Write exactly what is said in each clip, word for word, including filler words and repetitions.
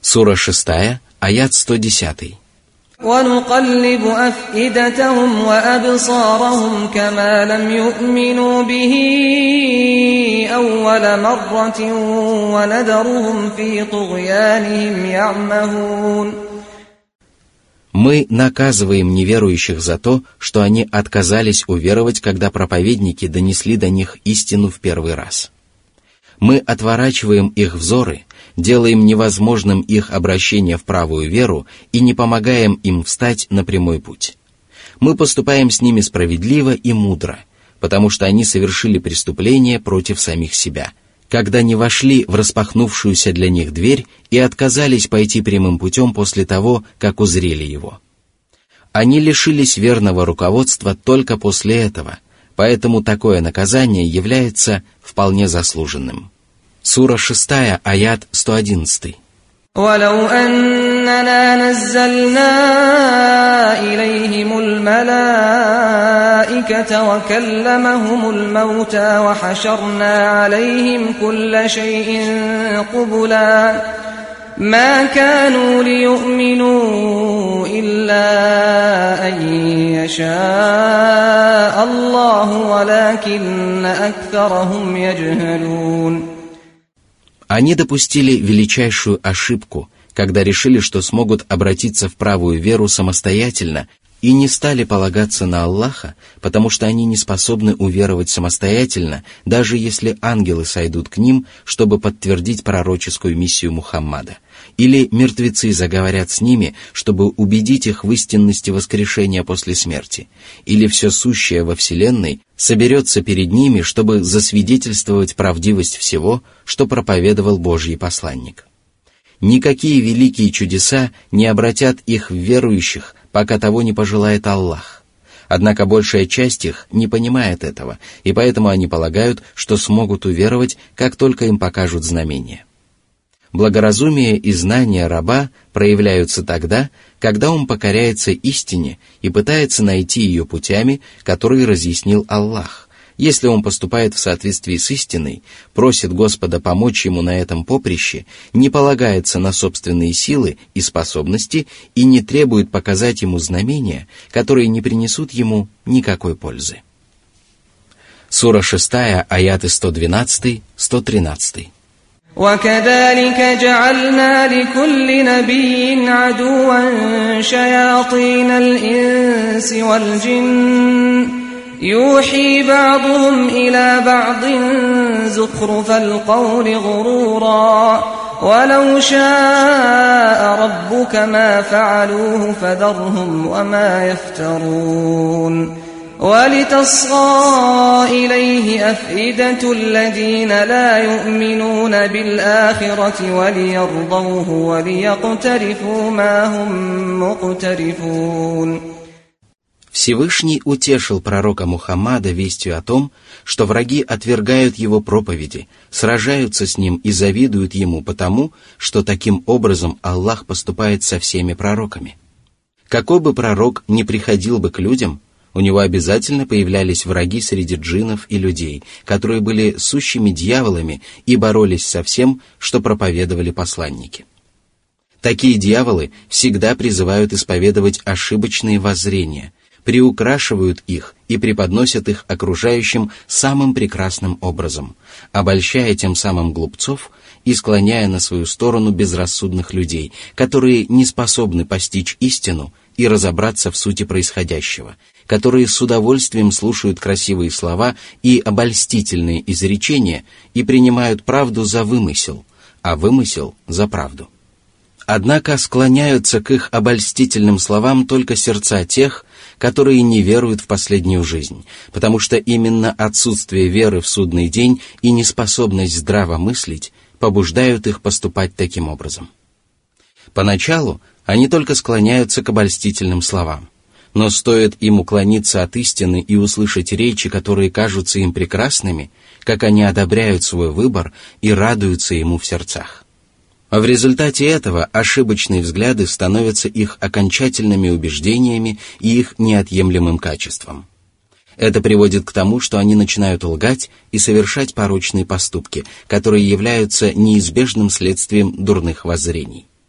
Сура шестая, аят сто десять. وَنُقَلِّبُ أَفْئِدَتَهُمْ وَأَبْصَارَهُمْ كَمَا لَمْ يُؤْمِنُوا بِهِ أَوَّلَ مَرَّةٍ وَنَذَرُهُمْ فِي طُغْيَانِهِمْ يَعْمَهُونَ. Мы наказываем неверующих за то, что они отказались уверовать, когда проповедники донесли до них истину в первый раз. Мы отворачиваем их взоры, делаем невозможным их обращение в правую веру и не помогаем им встать на прямой путь. Мы поступаем с ними справедливо и мудро, потому что они совершили преступление против самих себя, когда не вошли в распахнувшуюся для них дверь и отказались пойти прямым путем после того, как узрели его. Они лишились верного руководства только после этого, поэтому такое наказание является вполне заслуженным. Сура шестая, аят сто одиннадцать. وَلَوْ أَنَّنَا نَزَّلْنَا إِلَيْهِمُ الْمَلَائِكَةَ وَكَلَّمَهُمُ الْمَوْتَى وَحَشَرْنَا عَلَيْهِمْ كُلَّ شَيْءٍ قُبُلًا مَا كَانُوا لِيُؤْمِنُوا إِلَّا أَن يَشَاءَ اللَّهُ وَلَكِنَّ أَكْثَرَهُمْ يَجْهَلُونَ. Они допустили величайшую ошибку, когда решили, что смогут обратиться в правую веру самостоятельно и не стали полагаться на Аллаха, потому что они не способны уверовать самостоятельно, даже если ангелы сойдут к ним, чтобы подтвердить пророческую миссию Мухаммада, или мертвецы заговорят с ними, чтобы убедить их в истинности воскрешения после смерти, или все сущее во Вселенной соберется перед ними, чтобы засвидетельствовать правдивость всего, что проповедовал Божий посланник. Никакие великие чудеса не обратят их в верующих, пока того не пожелает Аллах. Однако большая часть их не понимает этого, и поэтому они полагают, что смогут уверовать, как только им покажут знамения. Благоразумие и знания раба проявляются тогда, когда он покоряется истине и пытается найти ее путями, которые разъяснил Аллах. Если он поступает в соответствии с истиной, просит Господа помочь ему на этом поприще, не полагается на собственные силы и способности и не требует показать ему знамения, которые не принесут ему никакой пользы. Сура шестая, аяты сто двенадцать — сто тринадцать. وَكَذَلِكَ جَعَلْنَا لِكُلِّ نَبِيٍّ عَدُوًّا شَيَاطِينَ الْإِنسِ وَالْجِنِّ يُوحِي بَعْضُهُمْ إِلَى بَعْضٍ زُخْرُفَ الْقَوْلِ غُرُورًا وَلَوْ شَاءَ رَبُّكَ مَا فَعَلُوهُ فَذَرْهُمْ وَمَا يَفْتَرُونَ وَلِتَصْغَى إِلَيْهِ أَفْئِدَةُ الَّذِينَ لَا يُؤْمِنُونَ بِالْآخِرَةِ وَلِيَرْضَوْهُ وَلِيَقْتَرِفُوا مَا هُمْ مُقْتَرِفُونَ. Всевышний утешил пророка Мухаммада вестью о том, что враги отвергают его проповеди, сражаются с ним и завидуют ему потому, что таким образом Аллах поступает со всеми пророками. Какой бы пророк ни приходил бы к людям, у него обязательно появлялись враги среди джиннов и людей, которые были сущими дьяволами и боролись со всем, что проповедовали посланники. Такие дьяволы всегда призывают исповедовать ошибочные воззрения, приукрашивают их и преподносят их окружающим самым прекрасным образом, обольщая тем самым глупцов и склоняя на свою сторону безрассудных людей, которые не способны постичь истину и разобраться в сути происходящего, которые с удовольствием слушают красивые слова и обольстительные изречения и принимают правду за вымысел, а вымысел за правду. Однако склоняются к их обольстительным словам только сердца тех, которые не веруют в последнюю жизнь, потому что именно отсутствие веры в судный день и неспособность здраво мыслить побуждают их поступать таким образом. Поначалу они только склоняются к обольстительным словам, но стоит им уклониться от истины и услышать речи, которые кажутся им прекрасными, как они одобряют свой выбор и радуются ему в сердцах. А в результате этого ошибочные взгляды становятся их окончательными убеждениями и их неотъемлемым качеством. Это приводит к тому, что они начинают лгать и совершать порочные поступки, которые являются неизбежным следствием дурных воззрений.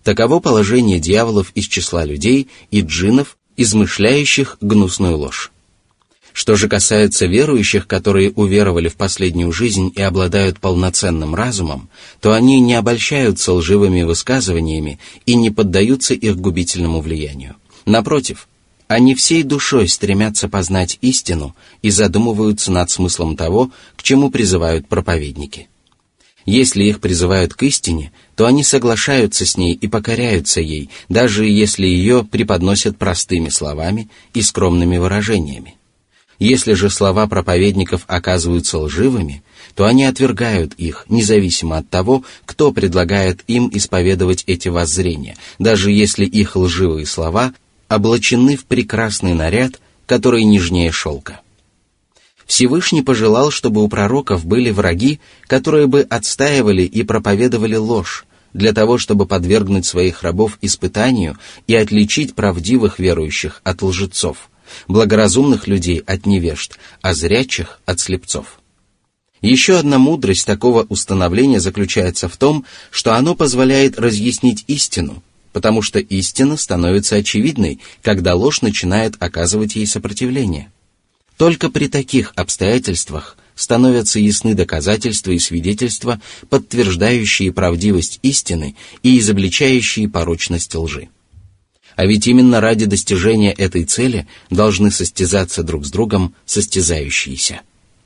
Таково положение дьяволов из числа людей и джиннов, измышляющих гнусную ложь. Что же касается верующих, которые уверовали в последнюю жизнь и обладают полноценным разумом, то они не обольщаются лживыми высказываниями и не поддаются их губительному влиянию. Напротив, они всей душой стремятся познать истину и задумываются над смыслом того, к чему призывают проповедники. Если их призывают к истине, то они соглашаются с ней и покоряются ей, даже если ее преподносят простыми словами и скромными выражениями. Если же слова проповедников оказываются лживыми, то они отвергают их, независимо от того, кто предлагает им исповедовать эти воззрения, даже если их лживые слова облачены в прекрасный наряд, который нежнее шелка. Всевышний пожелал, чтобы у пророков были враги, которые бы отстаивали и проповедовали ложь, для того, чтобы подвергнуть своих рабов испытанию и отличить правдивых верующих от лжецов, благоразумных людей от невежд, а зрячих от слепцов. Еще одна мудрость такого установления заключается в том, что оно позволяет разъяснить истину, потому что истина становится очевидной, когда ложь начинает оказывать ей сопротивление. Только при таких обстоятельствах становятся ясны доказательства и свидетельства, подтверждающие правдивость истины и изобличающие порочность лжи. А ведь именно ради достижения этой цели должны состязаться друг с другом состязающиеся.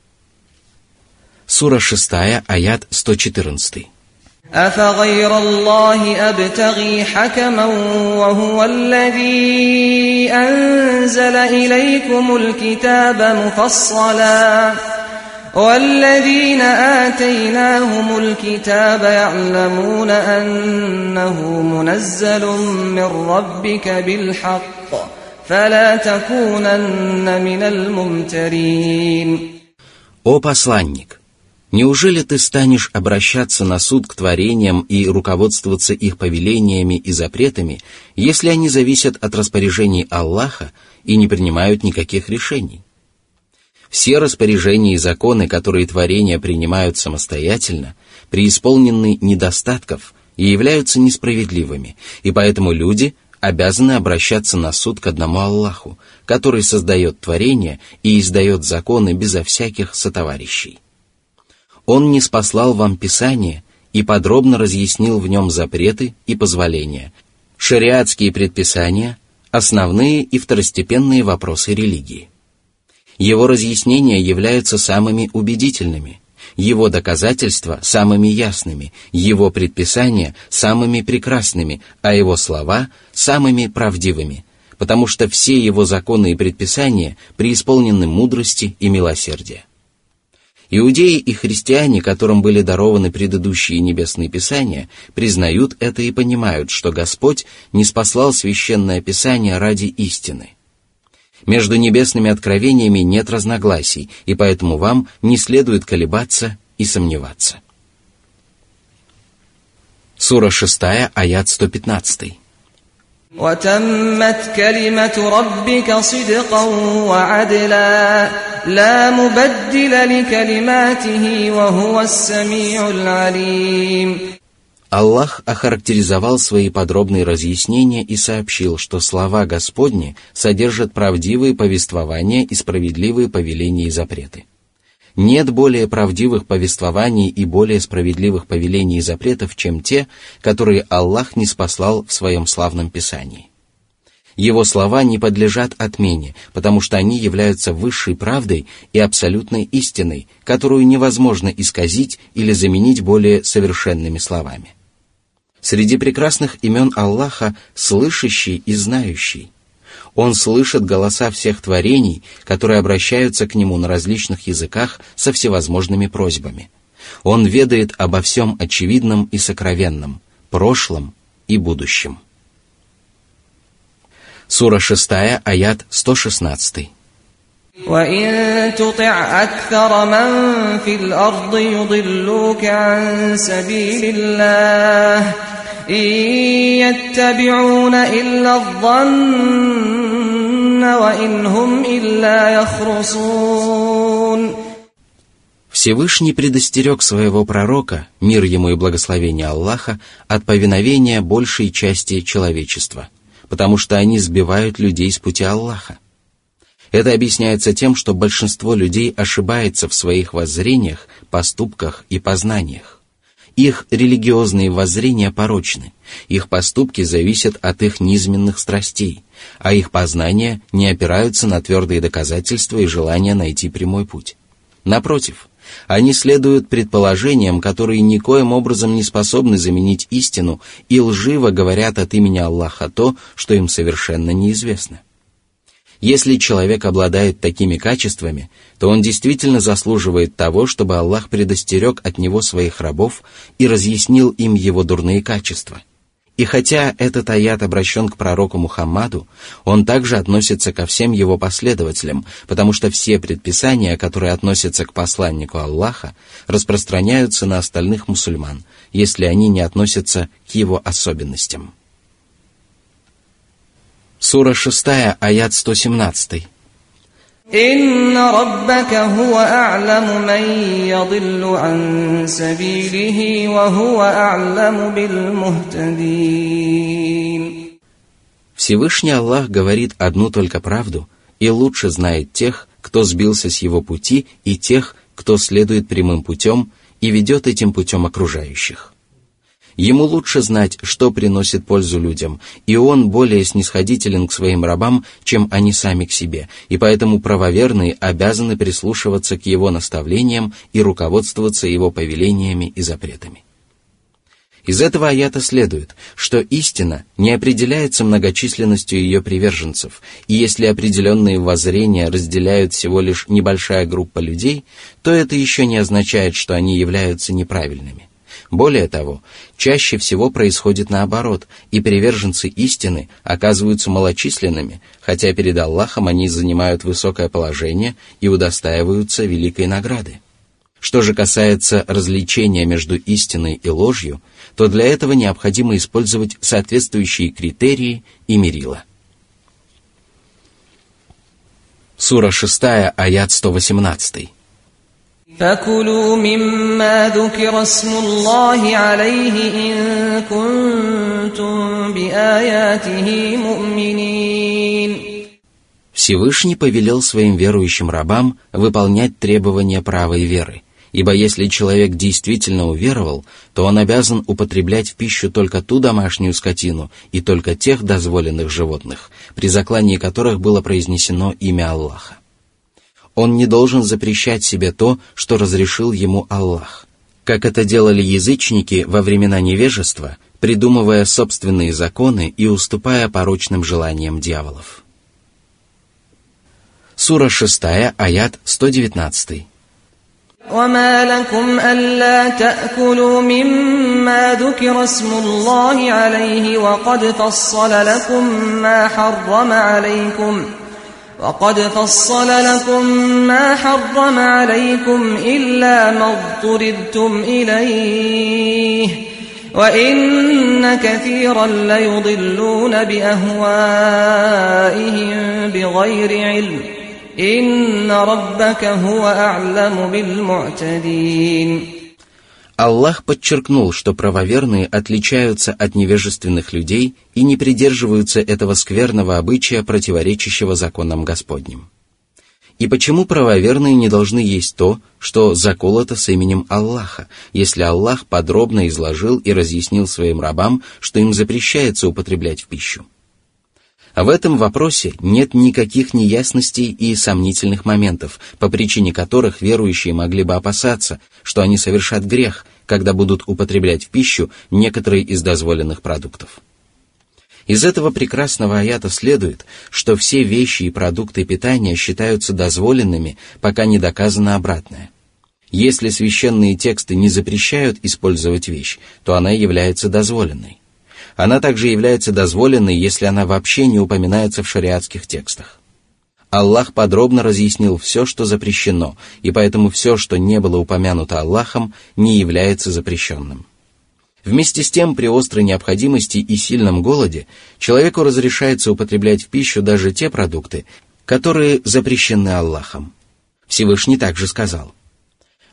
Сура шестая, аят сто четырнадцатый. أفغير الله أبتغي حكما وهو الذي أنزل إليكم الكتاب مفصلا والذين آتيناهم الكتاب يعلمون أنه منزل من ربك بالحق فلا تكونن من الممترين. О посланник! Неужели ты станешь обращаться на суд к творениям и руководствоваться их повелениями и запретами, если они зависят от распоряжений Аллаха и не принимают никаких решений? Все распоряжения и законы, которые творения принимают самостоятельно, преисполнены недостатков и являются несправедливыми, и поэтому люди обязаны обращаться на суд к одному Аллаху, который создает творения и издает законы безо всяких сотоварищей. Он ниспослал вам Писание и подробно разъяснил в нем запреты и позволения, шариатские предписания, основные и второстепенные вопросы религии. Его разъяснения являются самыми убедительными, его доказательства самыми ясными, его предписания самыми прекрасными, а его слова самыми правдивыми, потому что все его законы и предписания преисполнены мудрости и милосердия. Иудеи и христиане, которым были дарованы предыдущие небесные писания, признают это и понимают, что Господь ниспослал священное писание ради истины. Между небесными откровениями нет разногласий, и поэтому вам не следует колебаться и сомневаться. Сура шестая, аят сто пятнадцатый. وَتَمَّتْ كَلِمَةُ رَبِّكَ صِدْقًا وَعَدْلًا لَا مُبَدِّلَ لِكَلِمَاتِهِ وَهُوَ السَّمِيعُ الْعَلِيمُ. Аллах охарактеризовал свои подробные разъяснения и сообщил, что слова Господни содержат правдивые повествования и справедливые повеления и запреты. Нет более правдивых повествований и более справедливых повелений и запретов, чем те, которые Аллах ниспослал в своем славном Писании. Его слова не подлежат отмене, потому что они являются высшей правдой и абсолютной истиной, которую невозможно исказить или заменить более совершенными словами. Среди прекрасных имен Аллаха слышащий и знающий. Он слышит голоса всех творений, которые обращаются к Нему на различных языках со всевозможными просьбами. Он ведает обо всем очевидном и сокровенном, прошлом и будущем. Сура шестая, аят сто шестнадцатый. وَإِن تُطِعْ أَكْثَرَ مَن فِي الْأَرْضِ يُضِلُّوكَ عَن سَبِيلِ اللَّهِ إِن يَتَّبِعُونَ إِلَّا الظَّنَّ وَإِنْ هُمْ إِلَّا يَخْرُصُونَ. Всевышний предостерег своего пророка, мир ему и благословение Аллаха, от повиновения большей части человечества, потому что они сбивают людей с пути Аллаха. Это объясняется тем, что большинство людей ошибается в своих воззрениях, поступках и познаниях. Их религиозные воззрения порочны, их поступки зависят от их низменных страстей, а их познания не опираются на твердые доказательства и желание найти прямой путь. Напротив, они следуют предположениям, которые никоим образом не способны заменить истину, и лживо говорят от имени Аллаха то, что им совершенно неизвестно. Если человек обладает такими качествами, то он действительно заслуживает того, чтобы Аллах предостерег от него своих рабов и разъяснил им его дурные качества. И хотя этот аят обращен к пророку Мухаммаду, он также относится ко всем его последователям, потому что все предписания, которые относятся к посланнику Аллаха, распространяются на остальных мусульман, если они не относятся к его особенностям. Сура шестая, аят сто семнадцатый. «Инна раббака хуа а'ламу ман ядиллу ан сабилихи, ва хуа а'ламу бил мухтадин». Всевышний Аллах говорит одну только правду и лучше знает тех, кто сбился с его пути, и тех, кто следует прямым путем и ведет этим путем окружающих. Ему лучше знать, что приносит пользу людям, и он более снисходителен к своим рабам, чем они сами к себе, и поэтому правоверные обязаны прислушиваться к его наставлениям и руководствоваться его повелениями и запретами. Из этого аята следует, что истина не определяется многочисленностью ее приверженцев, и если определенные воззрения разделяют всего лишь небольшая группа людей, то это еще не означает, что они являются неправильными. Более того, чаще всего происходит наоборот, и приверженцы истины оказываются малочисленными, хотя перед Аллахом они занимают высокое положение и удостаиваются великой награды. Что же касается различения между истиной и ложью, то для этого необходимо использовать соответствующие критерии и мерила. Сура шестая, аят сто восемнадцатый. فَكُلُوا مِمَّا ذُكِرَ اسْمُ اللَّهِ عَلَيْهِ إِن كُنتُم بِآيَاتِهِ مُؤْمِنِينَ. Всевышний повелел своим верующим рабам выполнять требования правой веры, ибо если человек действительно уверовал, то он обязан употреблять в пищу только ту домашнюю скотину и только тех дозволенных животных, при заклании которых было произнесено имя Аллаха. Он не должен запрещать себе то, что разрешил ему Аллах, как это делали язычники во времена невежества, придумывая собственные законы и уступая порочным желаниям дьяволов. Сура шестая, аят сто девятнадцатый. وَمَا لَكُمْ أَلَّا تَأْكُلُوا مِمَّا ذُكِرَ اسْمُ اللَّهِ عَلَيْهِ وَقَدْ فَصَّلَ لَكُم مَّا حَرَّمَ عَلَيْكُمْ وقد فصل لكم ما حرم عليكم إلا ما اضطررتم إليه وإن كثيرا ليضلون بأهوائهم بغير علم إن ربك هو أعلم بالمعتدين. Аллах подчеркнул, что правоверные отличаются от невежественных людей и не придерживаются этого скверного обычая, противоречащего законам Господним. И почему правоверные не должны есть то, что заколото с именем Аллаха, если Аллах подробно изложил и разъяснил своим рабам, что им запрещается употреблять в пищу? А в этом вопросе нет никаких неясностей и сомнительных моментов, по причине которых верующие могли бы опасаться, что они совершат грех, когда будут употреблять в пищу некоторые из дозволенных продуктов. Из этого прекрасного аята следует, что все вещи и продукты питания считаются дозволенными, пока не доказано обратное. Если священные тексты не запрещают использовать вещь, то она является дозволенной. Она также является дозволенной, если она вообще не упоминается в шариатских текстах. Аллах подробно разъяснил все, что запрещено, и поэтому все, что не было упомянуто Аллахом, не является запрещенным. Вместе с тем, при острой необходимости и сильном голоде, человеку разрешается употреблять в пищу даже те продукты, которые запрещены Аллахом. Всевышний также сказал: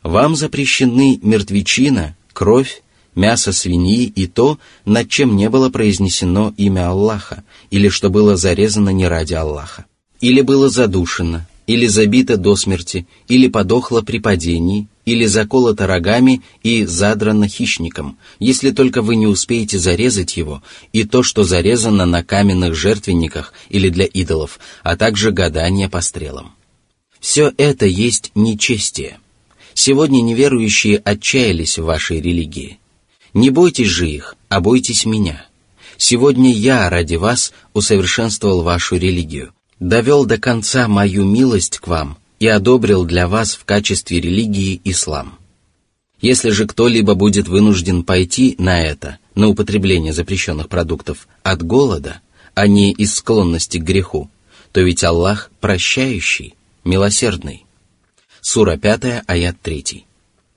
Вам запрещены мертвечина, кровь, мясо свиньи и то, над чем не было произнесено имя Аллаха, или что было зарезано не ради Аллаха, или было задушено, или забито до смерти, или подохло при падении, или заколото рогами и задрано хищником, если только вы не успеете зарезать его, и то, что зарезано на каменных жертвенниках или для идолов, а также гадание по стрелам. Все это есть нечестие. Сегодня неверующие отчаялись в вашей религии. Не бойтесь же их, а бойтесь меня. Сегодня я ради вас усовершенствовал вашу религию, довел до конца мою милость к вам и одобрил для вас в качестве религии ислам. Если же кто-либо будет вынужден пойти на это, на употребление запрещенных продуктов, от голода, а не из склонности к греху, то ведь Аллах прощающий, милосердный. Сура пятая, аят третий.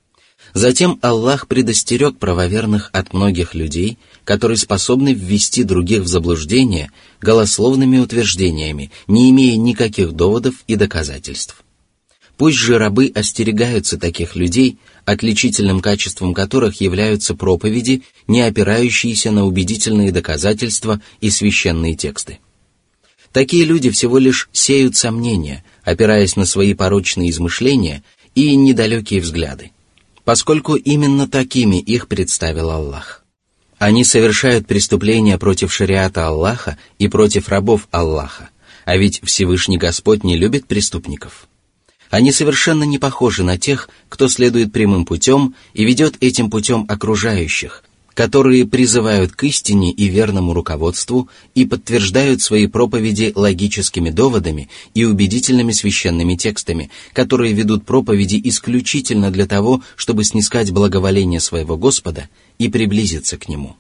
Затем Аллах предостерег правоверных от многих людей, которые способны ввести других в заблуждение голословными утверждениями, не имея никаких доводов и доказательств. Пусть же рабы остерегаются таких людей, отличительным качеством которых являются проповеди, не опирающиеся на убедительные доказательства и священные тексты. Такие люди всего лишь сеют сомнения, опираясь на свои порочные измышления и недалекие взгляды, поскольку именно такими их представил Аллах. Они совершают преступления против шариата Аллаха и против рабов Аллаха, а ведь Всевышний Господь не любит преступников. Они совершенно не похожи на тех, кто следует прямым путем и ведет этим путем окружающих, которые призывают к истине и верному руководству и подтверждают свои проповеди логическими доводами и убедительными священными текстами, которые ведут проповеди исключительно для того, чтобы снискать благоволение своего Господа и приблизиться к Нему.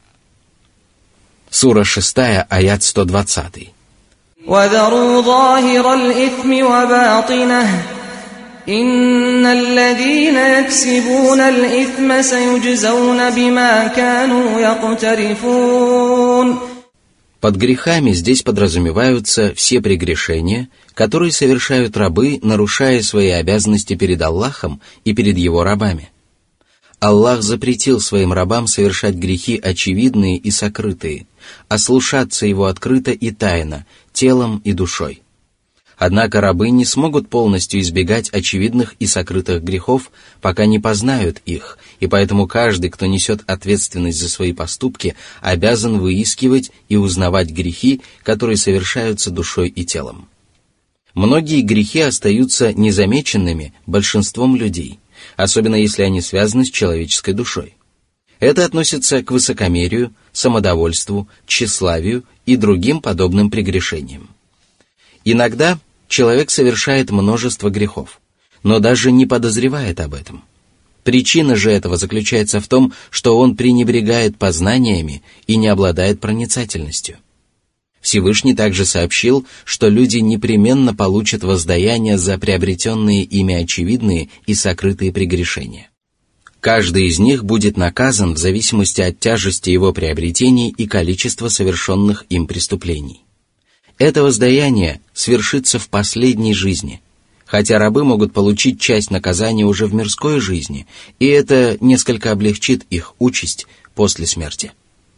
Сура шестая, аят сто двадцатый. وَذَرُوا ظَاهِرَ الْإِثْمِ وَبَاطِنَهُ إِنَّ الَّذِينَ يَكْسِبُونَ الْإِثْمَ سَيُجْزَوْنَ بِمَا كَانُوا يَقْتَرِفُونَ. Под грехами здесь подразумеваются все прегрешения, которые совершают рабы, нарушая свои обязанности перед Аллахом и перед Его рабами. Аллах запретил своим рабам совершать грехи очевидные и сокрытые, ослушаться Его открыто и тайно, телом и душой. Однако рабы не смогут полностью избегать очевидных и сокрытых грехов, пока не познают их, и поэтому каждый, кто несет ответственность за свои поступки, обязан выискивать и узнавать грехи, которые совершаются душой и телом. Многие грехи остаются незамеченными большинством людей, особенно если они связаны с человеческой душой. Это относится к высокомерию, самодовольству, тщеславию и другим подобным прегрешениям. Иногда человек совершает множество грехов, но даже не подозревает об этом. Причина же этого заключается в том, что он пренебрегает познаниями и не обладает проницательностью. Всевышний также сообщил, что люди непременно получат воздаяние за приобретенные ими очевидные и сокрытые прегрешения. Каждый из них будет наказан в зависимости от тяжести его приобретений и количества совершенных им преступлений. Это воздаяние свершится в последней жизни, хотя рабы могут получить часть наказания уже в мирской жизни, и это несколько облегчит их участь после смерти.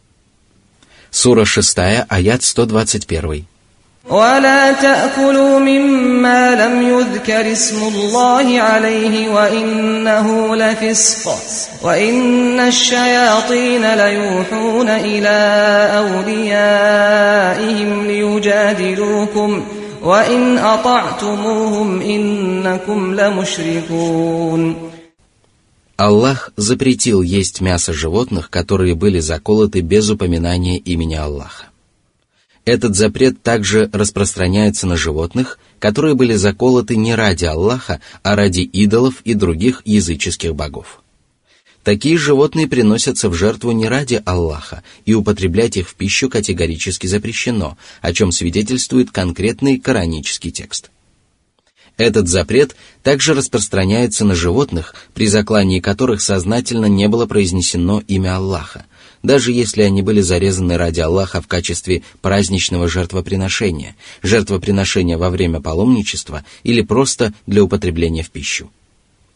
Сура шестая, аят сто двадцать один. ولا تأكلوا مما لم يذكر اسم الله عليه وإنه لفسق وإن الشياطين ليوحون إلى أوليائهم ليجادلوكم وإن أطعتموهم إنكم لمشركون. Аллах запретил есть мясо животных, которые были заколоты без упоминания имени Аллаха. Этот запрет также распространяется на животных, которые были заколоты не ради Аллаха, а ради идолов и других языческих богов. Такие животные приносятся в жертву не ради Аллаха, и употреблять их в пищу категорически запрещено, о чем свидетельствует конкретный коранический текст. Этот запрет также распространяется на животных, при заклании которых сознательно не было произнесено имя Аллаха, даже если они были зарезаны ради Аллаха в качестве праздничного жертвоприношения, жертвоприношения во время паломничества или просто для употребления в пищу.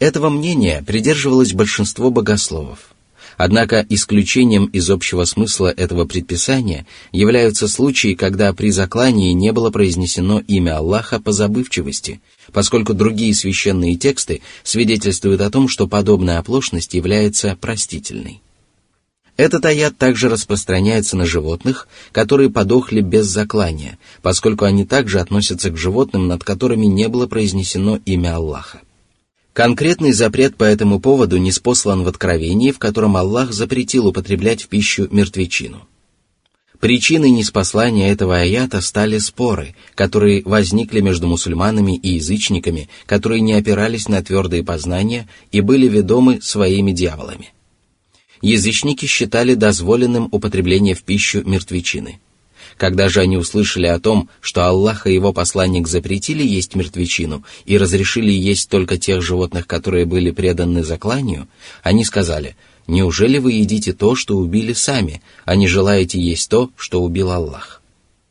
Этого мнения придерживалось большинство богословов. Однако исключением из общего смысла этого предписания являются случаи, когда при заклании не было произнесено имя Аллаха по забывчивости, поскольку другие священные тексты свидетельствуют о том, что подобная оплошность является простительной. Этот аят также распространяется на животных, которые подохли без заклания, поскольку они также относятся к животным, над которыми не было произнесено имя Аллаха. Конкретный запрет по этому поводу ниспослан в Откровении, в котором Аллах запретил употреблять в пищу мертвечину. Причиной ниспослания этого аята стали споры, которые возникли между мусульманами и язычниками, которые не опирались на твердые познания и были ведомы своими дьяволами. Язычники считали дозволенным употребление в пищу мертвечины. Когда же они услышали о том, что Аллах и его посланник запретили есть мертвечину и разрешили есть только тех животных, которые были преданы закланию, они сказали: «Неужели вы едите то, что убили сами, а не желаете есть то, что убил Аллах?»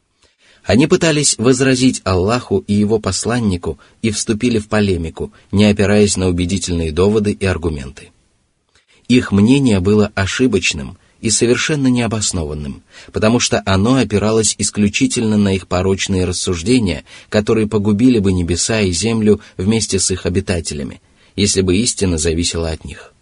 Они пытались возразить Аллаху и его посланнику и вступили в полемику, не опираясь на убедительные доводы и аргументы. Их мнение было ошибочным и совершенно необоснованным, потому что оно опиралось исключительно на их порочные рассуждения, которые погубили бы небеса и землю вместе с их обитателями, если бы истина зависела от них.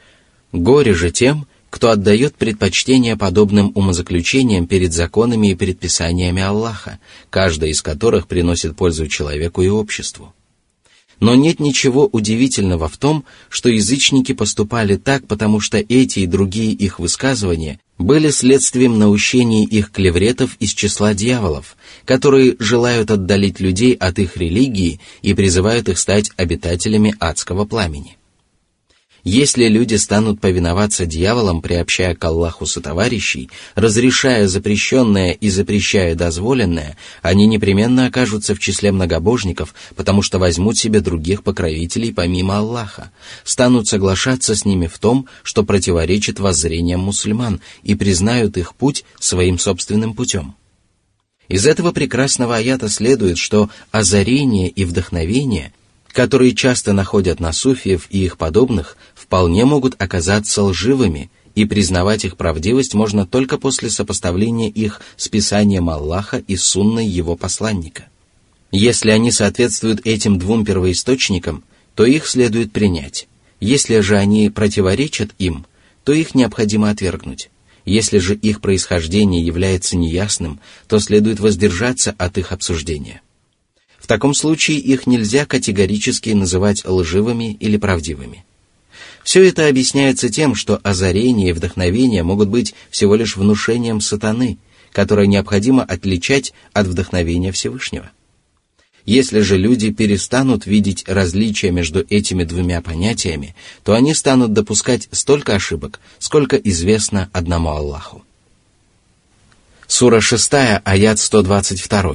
Горе же тем, кто отдает предпочтение подобным умозаключениям перед законами и предписаниями Аллаха, каждая из которых приносит пользу человеку и обществу. Но нет ничего удивительного в том, что язычники поступали так, потому что эти и другие их высказывания были следствием наущений их клевретов из числа дьяволов, которые желают отдалить людей от их религии и призывают их стать обитателями адского пламени. Если люди станут повиноваться дьяволам, приобщая к Аллаху сотоварищей, разрешая запрещенное и запрещая дозволенное, они непременно окажутся в числе многобожников, потому что возьмут себе других покровителей помимо Аллаха, станут соглашаться с ними в том, что противоречит воззрениям мусульман, и признают их путь своим собственным путем. Из этого прекрасного аята следует, что озарение и вдохновение, которые часто находят на суфиев и их подобных, вполне могут оказаться лживыми, и признавать их правдивость можно только после сопоставления их с писанием Аллаха и сунной его посланника. Если они соответствуют этим двум первоисточникам, то их следует принять. Если же они противоречат им, то их необходимо отвергнуть. Если же их происхождение является неясным, то следует воздержаться от их обсуждения. В таком случае их нельзя категорически называть лживыми или правдивыми. Все это объясняется тем, что озарение и вдохновение могут быть всего лишь внушением сатаны, которое необходимо отличать от вдохновения Всевышнего. Если же люди перестанут видеть различия между этими двумя понятиями, то они станут допускать столько ошибок, сколько известно одному Аллаху. Сура шестая, аят сто двадцать два.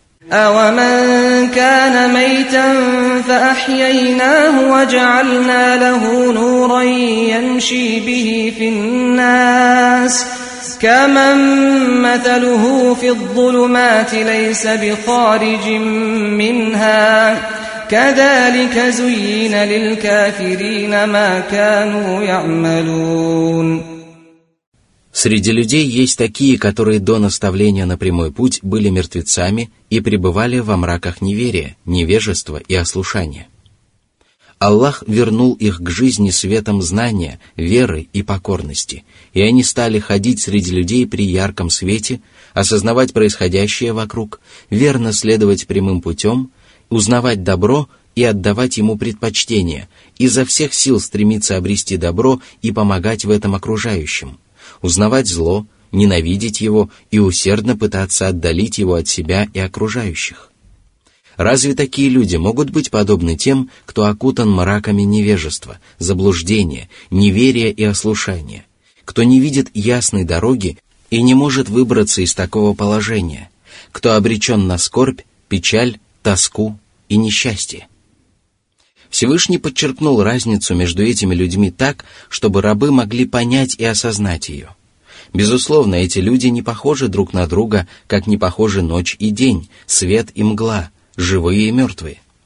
أَوَمَنْ كَانَ مَيْتًا فَأَحْيَيْنَاهُ وَجَعَلْنَا لَهُ نُورًا يَمْشِي بِهِ فِي النَّاسِ كَمَنْ مَثَلُهُ فِي الظُّلُمَاتِ لَيْسَ بِخَارِجٍ مِنْهَا كَذَلِكَ زُيِّنَ لِلْكَافِرِينَ مَا كَانُوا يَعْمَلُونَ. Среди людей есть такие, которые до наставления на прямой путь были мертвецами и пребывали во мраках неверия, невежества и ослушания. Аллах вернул их к жизни светом знания, веры и покорности, и они стали ходить среди людей при ярком свете, осознавать происходящее вокруг, верно следовать прямым путем, узнавать добро и отдавать ему предпочтение, изо всех сил стремиться обрести добро и помогать в этом окружающим, узнавать зло, ненавидеть его и усердно пытаться отдалить его от себя и окружающих. Разве такие люди могут быть подобны тем, кто окутан мраками невежества, заблуждения, неверия и ослушания, кто не видит ясной дороги и не может выбраться из такого положения, кто обречен на скорбь, печаль, тоску и несчастье? Всевышний подчеркнул разницу между этими людьми так, чтобы рабы могли понять и осознать ее. Безусловно, эти люди не похожи друг на друга, как не похожи ночь и день, свет и мгла, живые и мертвые.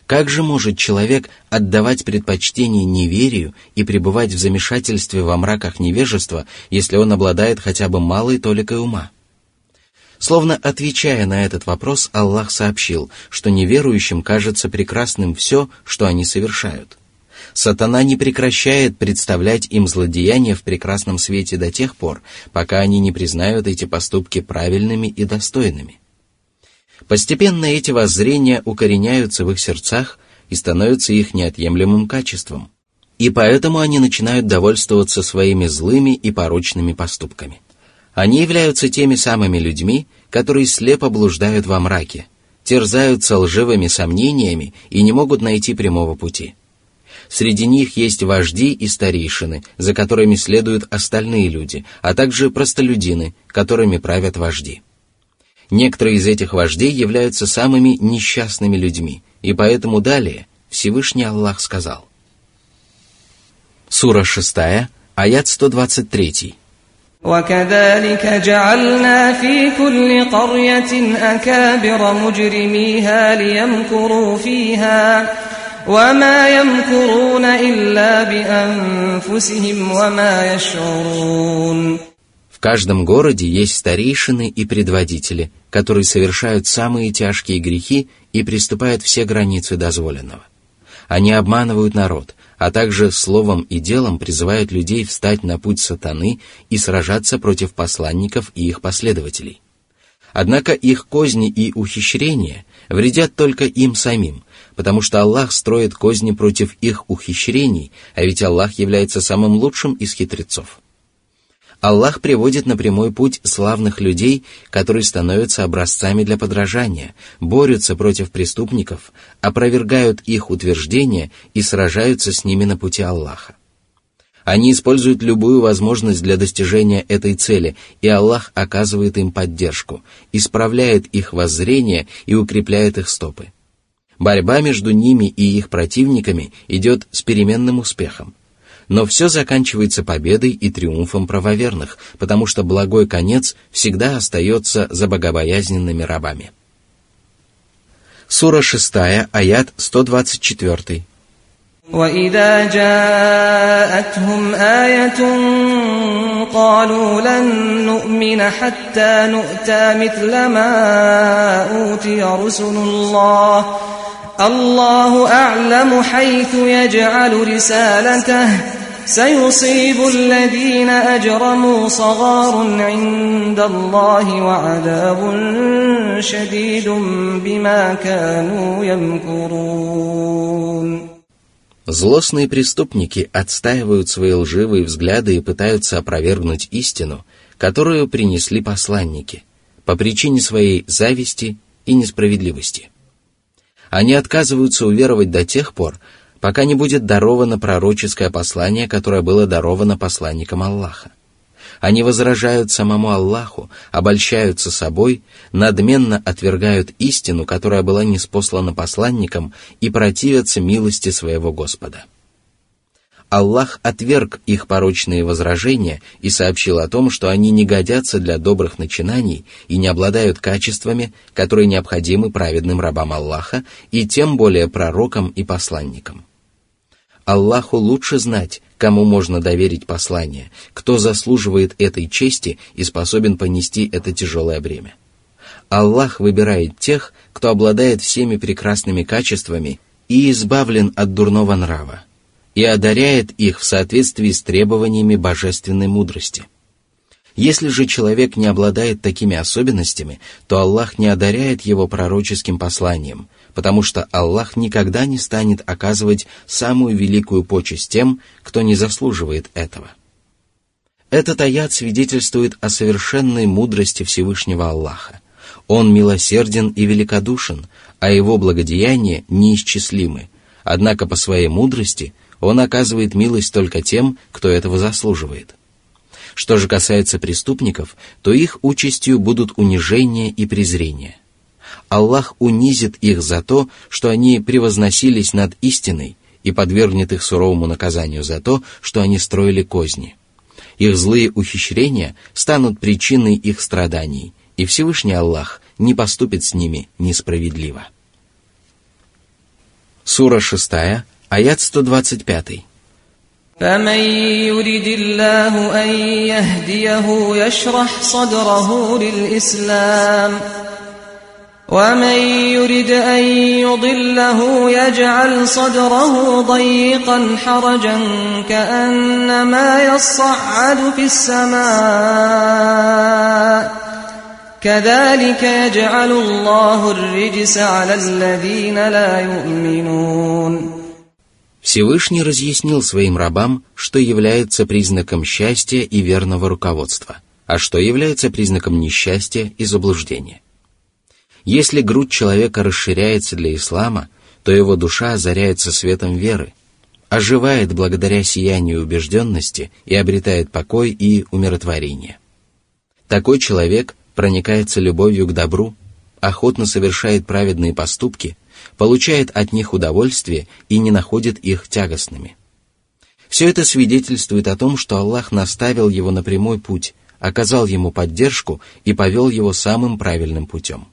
Как же может человек отдавать предпочтение неверию и пребывать в замешательстве во мраках невежества, если он обладает хотя бы малой толикой ума? Словно отвечая на этот вопрос, Аллах сообщил, что неверующим кажется прекрасным все, что они совершают. Сатана не прекращает представлять им злодеяния в прекрасном свете до тех пор, пока они не признают эти поступки правильными и достойными. Постепенно эти воззрения укореняются в их сердцах и становятся их неотъемлемым качеством, и поэтому они начинают довольствоваться своими злыми и порочными поступками. Они являются теми самыми людьми, которые слепо блуждают во мраке, терзаются лживыми сомнениями и не могут найти прямого пути. Среди них есть вожди и старейшины, за которыми следуют остальные люди, а также простолюдины, которыми правят вожди. Некоторые из этих вождей являются самыми несчастными людьми, и поэтому далее Всевышний Аллах сказал. Сура шестая, аят сто двадцать три. وَكَذَلِكَ جَعَلْنَا فِي كُلِّ قَرْيَةٍ أَكَابِرَ مُجْرِمِيهَا لِيَمْكُرُوا فِيهَا وَمَا يَمْكُرُونَ إِلَّا بِأَنفُسِهِمْ وَمَا يَشْعُرُونَ. В каждом городе есть старейшины и предводители, которые совершают самые тяжкие грехи и приступают все границы дозволенного. Они обманывают народ, а также словом и делом призывают людей встать на путь сатаны и сражаться против посланников и их последователей. Однако их козни и ухищрения вредят только им самим, потому что Аллах строит козни против их ухищрений, а ведь Аллах является самым лучшим из хитрецов. Аллах приводит на прямой путь славных людей, которые становятся образцами для подражания, борются против преступников, опровергают их утверждения и сражаются с ними на пути Аллаха. Они используют любую возможность для достижения этой цели, и Аллах оказывает им поддержку, исправляет их воззрения и укрепляет их стопы. Борьба между ними и их противниками идет с переменным успехом. Но все заканчивается победой и триумфом правоверных, потому что благой конец всегда остается за богобоязненными рабами. Сура шестая, аят сто двадцать четыре. وَإِذَا جَاءَتْهُمْ آيَةٌ قَالُوا لَن نُّؤْمِنَ حَتَّى نُؤْتَى مِثْلَ مَا أُوتِيَ رُسُلُ اللَّهِ الله أعلم حيث يجعل رسالته سيصيب الذين أجرموا صغار عند الله وعذاب شديد بما كانوا يمكرون. Злостные преступники отстаивают свои лживые взгляды и пытаются опровергнуть истину, которую принесли посланники, по причине своей зависти и несправедливости. Они отказываются уверовать до тех пор, пока не будет даровано пророческое послание, которое было даровано посланникам Аллаха. Они возражают самому Аллаху, обольщаются собой, надменно отвергают истину, которая была ниспослана посланникам, и противятся милости своего Господа. Аллах отверг их порочные возражения и сообщил о том, что они не годятся для добрых начинаний и не обладают качествами, которые необходимы праведным рабам Аллаха и тем более пророкам и посланникам. Аллаху лучше знать, кому можно доверить послание, кто заслуживает этой чести и способен понести это тяжелое бремя. Аллах выбирает тех, кто обладает всеми прекрасными качествами и избавлен от дурного нрава, и одаряет их в соответствии с требованиями божественной мудрости. Если же человек не обладает такими особенностями, то Аллах не одаряет его пророческим посланием, потому что Аллах никогда не станет оказывать самую великую почесть тем, кто не заслуживает этого. Этот аят свидетельствует о совершенной мудрости Всевышнего Аллаха. Он милосерден и великодушен, а его благодеяния неисчислимы, однако по своей мудрости Он оказывает милость только тем, кто этого заслуживает. Что же касается преступников, то их участью будут унижение и презрение. Аллах унизит их за то, что они превозносились над истиной, и подвергнет их суровому наказанию за то, что они строили козни. Их злые ухищрения станут причиной их страданий, и Всевышний Аллах не поступит с ними несправедливо. Сура шестая, аят сто двадцать пять. فمن يرد الله أن يهديه يشرح صدره للإسلام ومن يرد أن يضله يجعل صدره ضيقا حرجا كأنما يصعد في السماء كذلك يجعل الله الرجس على الذين لا يؤمنون. Всевышний разъяснил своим рабам, что является признаком счастья и верного руководства, а что является признаком несчастья и заблуждения. Если грудь человека расширяется для ислама, то его душа озаряется светом веры, оживает благодаря сиянию убежденности и обретает покой и умиротворение. Такой человек проникается любовью к добру, охотно совершает праведные поступки, получает от них удовольствие и не находит их тягостными. Все это свидетельствует о том, что Аллах наставил его на прямой путь, оказал ему поддержку и повел его самым правильным путем.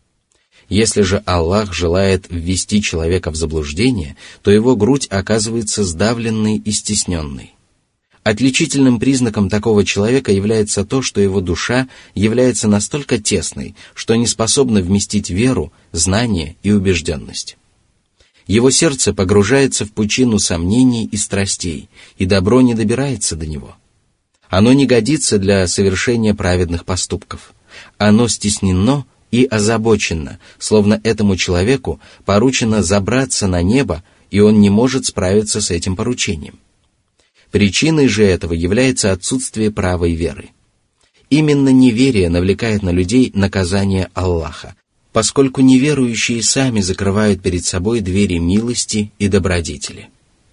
Если же Аллах желает ввести человека в заблуждение, то его грудь оказывается сдавленной и стесненной. Отличительным признаком такого человека является то, что его душа является настолько тесной, что не способна вместить веру, знание и убежденность. Его сердце погружается в пучину сомнений и страстей, и добро не добирается до него. Оно не годится для совершения праведных поступков. Оно стеснено и озабочено, словно этому человеку поручено забраться на небо, и он не может справиться с этим поручением. Причиной же этого является отсутствие правой веры. Именно неверие навлекает на людей наказание Аллаха, поскольку неверующие сами закрывают перед собой двери милости и добродетели.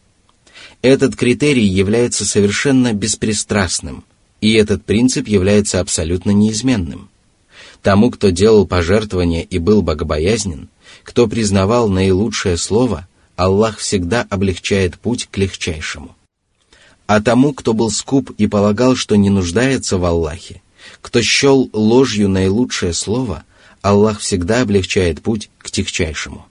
Этот критерий является совершенно беспристрастным, и этот принцип является абсолютно неизменным. Тому, кто делал пожертвования и был богобоязнен, кто признавал наилучшее слово, Аллах всегда облегчает путь к легчайшему. А тому, кто был скуп и полагал, что не нуждается в Аллахе, кто счел ложью наилучшее слово, Аллах всегда облегчает путь к тягчайшему.